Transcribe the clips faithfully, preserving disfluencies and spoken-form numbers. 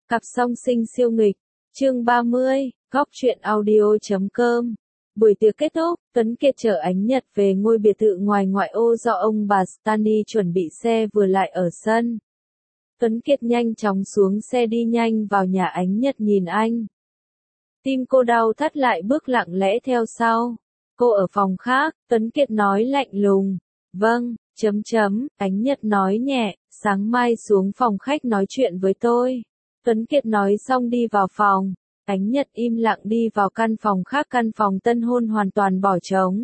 Cặp song sinh siêu nghịch, chương ba mươi, góc truyện audio chấm com. Buổi tiệc kết thúc, Tuấn Kiệt chở Ánh Nhật về ngôi biệt thự ngoài ngoại ô do ông bà Stanley chuẩn bị xe vừa lại ở sân. Tuấn Kiệt nhanh chóng xuống xe đi nhanh vào nhà. Ánh Nhật nhìn anh. Tim cô đau thắt lại bước lặng lẽ theo sau. Cô ở phòng khác, Tuấn Kiệt nói lạnh lùng. Vâng, chấm chấm, Ánh Nhật nói nhẹ, sáng mai xuống phòng khách nói chuyện với tôi. Tuấn Kiệt nói xong đi vào phòng. Ánh Nhật im lặng đi vào căn phòng khác. Căn phòng tân hôn hoàn toàn bỏ trống.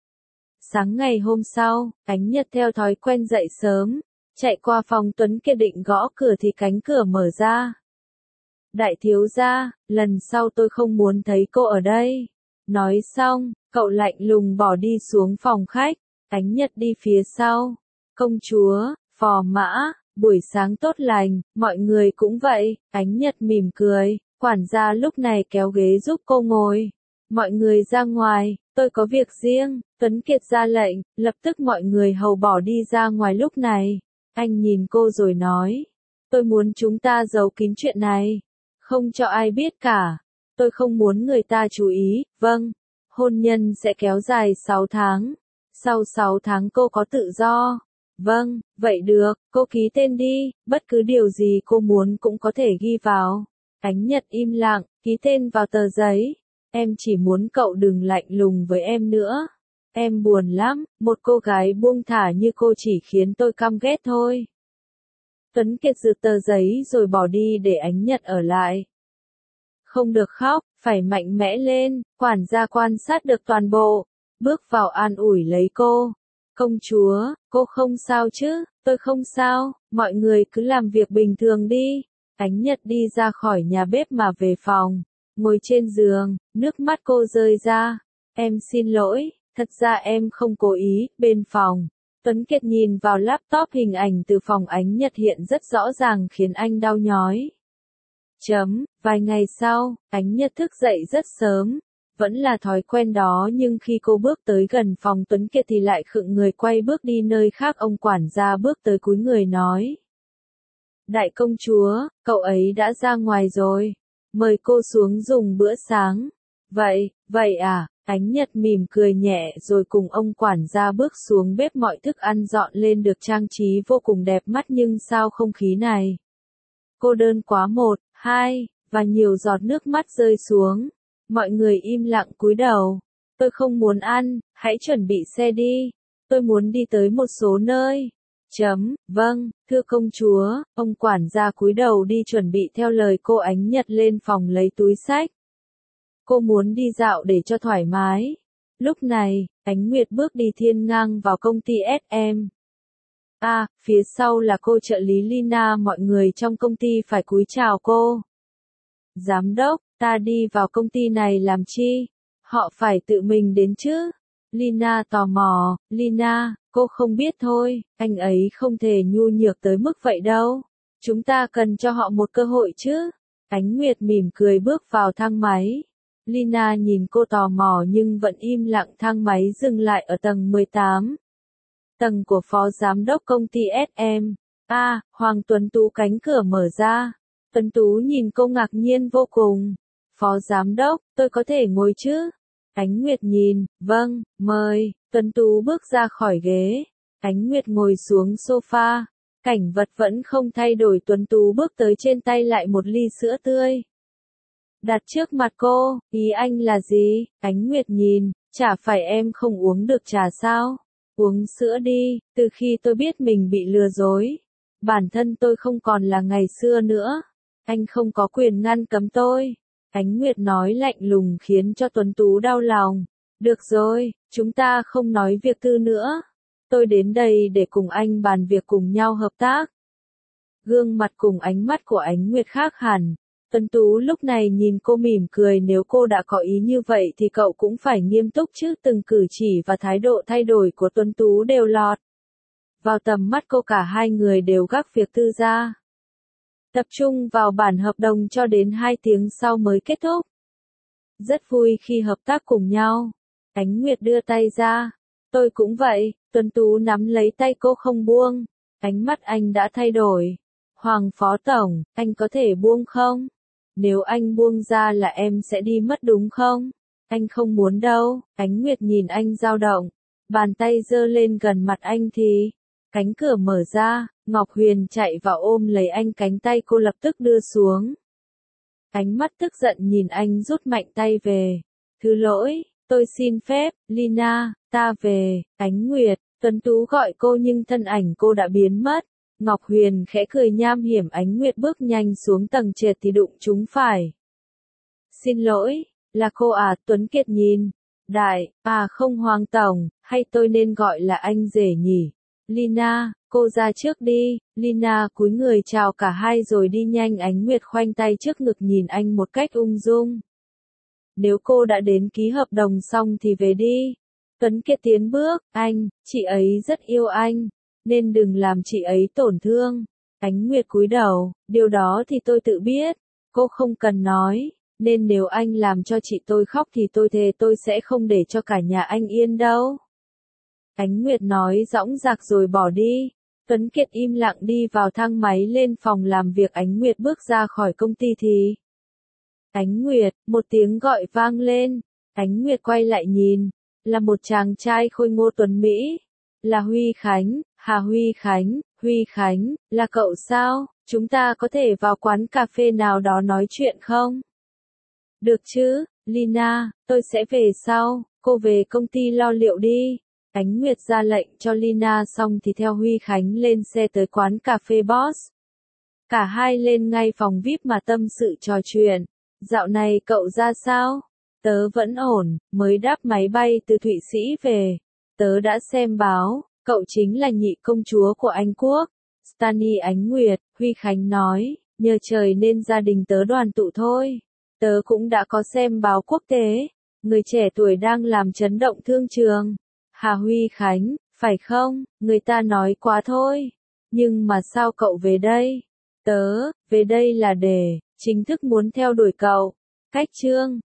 Sáng ngày hôm sau, Ánh Nhật theo thói quen dậy sớm, chạy qua phòng Tuấn Kiệt định gõ cửa thì cánh cửa mở ra. Đại thiếu gia, lần sau tôi không muốn thấy cô ở đây. Nói xong, cậu lạnh lùng bỏ đi xuống phòng khách. Ánh Nhật đi phía sau. Công chúa, phò mã, buổi sáng tốt lành, mọi người cũng vậy. Ánh Nhật mỉm cười, quản gia lúc này kéo ghế giúp cô ngồi. Mọi người ra ngoài, tôi có việc riêng. Tuấn Kiệt ra lệnh, lập tức mọi người hầu bỏ đi ra ngoài. Lúc này, anh nhìn cô rồi nói, tôi muốn chúng ta giấu kín chuyện này, không cho ai biết cả. Tôi không muốn người ta chú ý. Vâng, hôn nhân sẽ kéo dài sáu tháng. Sau sáu tháng cô có tự do. Vâng, vậy được, cô ký tên đi, bất cứ điều gì cô muốn cũng có thể ghi vào. Ánh Nhật im lặng, ký tên vào tờ giấy. Em chỉ muốn cậu đừng lạnh lùng với em nữa. Em buồn lắm, một cô gái buông thả như cô chỉ khiến tôi căm ghét thôi. Tuấn Kiệt giật tờ giấy rồi bỏ đi để Ánh Nhật ở lại. Không được khóc, phải mạnh mẽ lên. Quản gia quan sát được toàn bộ, bước vào an ủi lấy cô. Công chúa, cô không sao chứ? Tôi không sao, mọi người cứ làm việc bình thường đi. Ánh Nhật đi ra khỏi nhà bếp mà về phòng, ngồi trên giường, nước mắt cô rơi ra. Em xin lỗi, thật ra em không cố ý. Bên phòng, Tuấn Kiệt nhìn vào laptop, hình ảnh từ phòng Ánh Nhật hiện rất rõ ràng khiến anh đau nhói. Chấm, vài ngày sau, Ánh Nhật thức dậy rất sớm. Vẫn là thói quen đó nhưng khi cô bước tới gần phòng Tuấn Kiệt thì lại khựng người quay bước đi nơi khác. Ông quản gia bước tới cúi người nói. Đại công chúa, cậu ấy đã ra ngoài rồi. Mời cô xuống dùng bữa sáng. Vậy, vậy à, Ánh Nhật mỉm cười nhẹ rồi cùng ông quản gia bước xuống bếp. Mọi thức ăn dọn lên được trang trí vô cùng đẹp mắt nhưng sao không khí này cô đơn quá. Một, hai, và nhiều giọt nước mắt rơi xuống. Mọi người im lặng cúi đầu. Tôi không muốn ăn, hãy chuẩn bị xe đi. Tôi muốn đi tới một số nơi. Chấm, vâng, thưa công chúa. Ông quản gia cúi đầu đi chuẩn bị theo lời cô. Ánh Nhật lên phòng lấy túi xách. Cô muốn đi dạo để cho thoải mái. Lúc này, Ánh Nguyệt bước đi thiên ngang vào công ty ét em. À, phía sau là cô trợ lý Lina. Mọi người trong công ty phải cúi chào cô. Giám đốc, ta đi vào công ty này làm chi? Họ phải tự mình đến chứ? Lina tò mò. Lina, cô không biết thôi, anh ấy không thể nhu nhược tới mức vậy đâu. Chúng ta cần cho họ một cơ hội chứ? Ánh Nguyệt mỉm cười bước vào thang máy. Lina nhìn cô tò mò nhưng vẫn im lặng. Thang máy dừng lại ở tầng mười tám. Tầng của phó giám đốc công ty ét em. À, Hoàng Tuấn Tú. Cánh cửa mở ra. Tuấn Tú nhìn cô ngạc nhiên vô cùng. Phó giám đốc, tôi có thể ngồi chứ? Ánh Nguyệt nhìn, vâng, mời. Tuấn Tú bước ra khỏi ghế. Ánh Nguyệt ngồi xuống sofa. Cảnh vật vẫn không thay đổi. Tuấn Tú bước tới, trên tay lại một ly sữa tươi. Đặt trước mặt cô. Ý anh là gì? Ánh Nguyệt nhìn, chả phải em không uống được trà sao? Uống sữa đi. Từ khi tôi biết mình bị lừa dối, bản thân tôi không còn là ngày xưa nữa. Anh không có quyền ngăn cấm tôi. Ánh Nguyệt nói lạnh lùng khiến cho Tuấn Tú đau lòng. Được rồi, chúng ta không nói việc tư nữa. Tôi đến đây để cùng anh bàn việc, cùng nhau hợp tác. Gương mặt cùng ánh mắt của Ánh Nguyệt khác hẳn. Tuấn Tú lúc này nhìn cô mỉm cười. Nếu cô đã có ý như vậy thì cậu cũng phải nghiêm túc chứ. Từng cử chỉ và thái độ thay đổi của Tuấn Tú đều lọt vào tầm mắt cô. Cả hai người đều gác việc tư ra, tập trung vào bản hợp đồng cho đến hai tiếng sau mới kết thúc. Rất vui khi hợp tác cùng nhau. Ánh Nguyệt đưa tay ra. Tôi cũng vậy. Tuấn Tú nắm lấy tay cô không buông. Ánh mắt anh đã thay đổi. Hoàng Phó Tổng, anh có thể buông không? Nếu anh buông ra là em sẽ đi mất đúng không? Anh không muốn đâu. Ánh Nguyệt nhìn anh dao động. Bàn tay giơ lên gần mặt anh thì. Cánh cửa mở ra, Ngọc Huyền chạy vào ôm lấy anh, cánh tay cô lập tức đưa xuống. Ánh mắt tức giận nhìn anh rút mạnh tay về. Thứ lỗi, tôi xin phép, Lina, ta về. Ánh Nguyệt, Tuấn Tú gọi cô nhưng thân ảnh cô đã biến mất. Ngọc Huyền khẽ cười nham hiểm. Ánh Nguyệt bước nhanh xuống tầng trệt thì đụng trúng phải. Xin lỗi, là cô à? Tuấn Kiệt nhìn. Đại, à không Hoàng Tổng, hay tôi nên gọi là anh rể nhỉ? Lina, cô ra trước đi. Lina cúi người chào cả hai rồi đi nhanh. Ánh Nguyệt khoanh tay trước ngực nhìn anh một cách ung dung. Nếu cô đã đến ký hợp đồng xong thì về đi. Tuấn Kiệt tiến bước, anh, chị ấy rất yêu anh, nên đừng làm chị ấy tổn thương. Ánh Nguyệt cúi đầu, điều đó thì tôi tự biết, cô không cần nói, nên nếu anh làm cho chị tôi khóc thì tôi thề tôi sẽ không để cho cả nhà anh yên đâu. Ánh Nguyệt nói dõng dạc rồi bỏ đi. Tuấn Kiệt im lặng đi vào thang máy lên phòng làm việc. Ánh Nguyệt bước ra khỏi công ty thì. Ánh Nguyệt, một tiếng gọi vang lên. Ánh Nguyệt quay lại nhìn. Là một chàng trai khôi ngô tuấn Mỹ. Là Huy Khánh, Hà Huy Khánh, Huy Khánh, là cậu sao? Chúng ta có thể vào quán cà phê nào đó nói chuyện không? Được chứ, Lina, tôi sẽ về sau, cô về công ty lo liệu đi. Ánh Nguyệt ra lệnh cho Lina xong thì theo Huy Khánh lên xe tới quán cà phê Boss. Cả hai lên ngay phòng vi ai pi mà tâm sự trò chuyện. Dạo này cậu ra sao? Tớ vẫn ổn, mới đáp máy bay từ Thụy Sĩ về. Tớ đã xem báo, cậu chính là nhị công chúa của Anh Quốc. Stani Ánh Nguyệt, Huy Khánh nói, nhờ trời nên gia đình tớ đoàn tụ thôi. Tớ cũng đã có xem báo quốc tế. Người trẻ tuổi đang làm chấn động thương trường. Hà Huy Khánh, phải không? Người ta nói quá thôi. Nhưng mà sao cậu về đây? Tớ, về đây là để, chính thức muốn theo đuổi cậu. Cách chương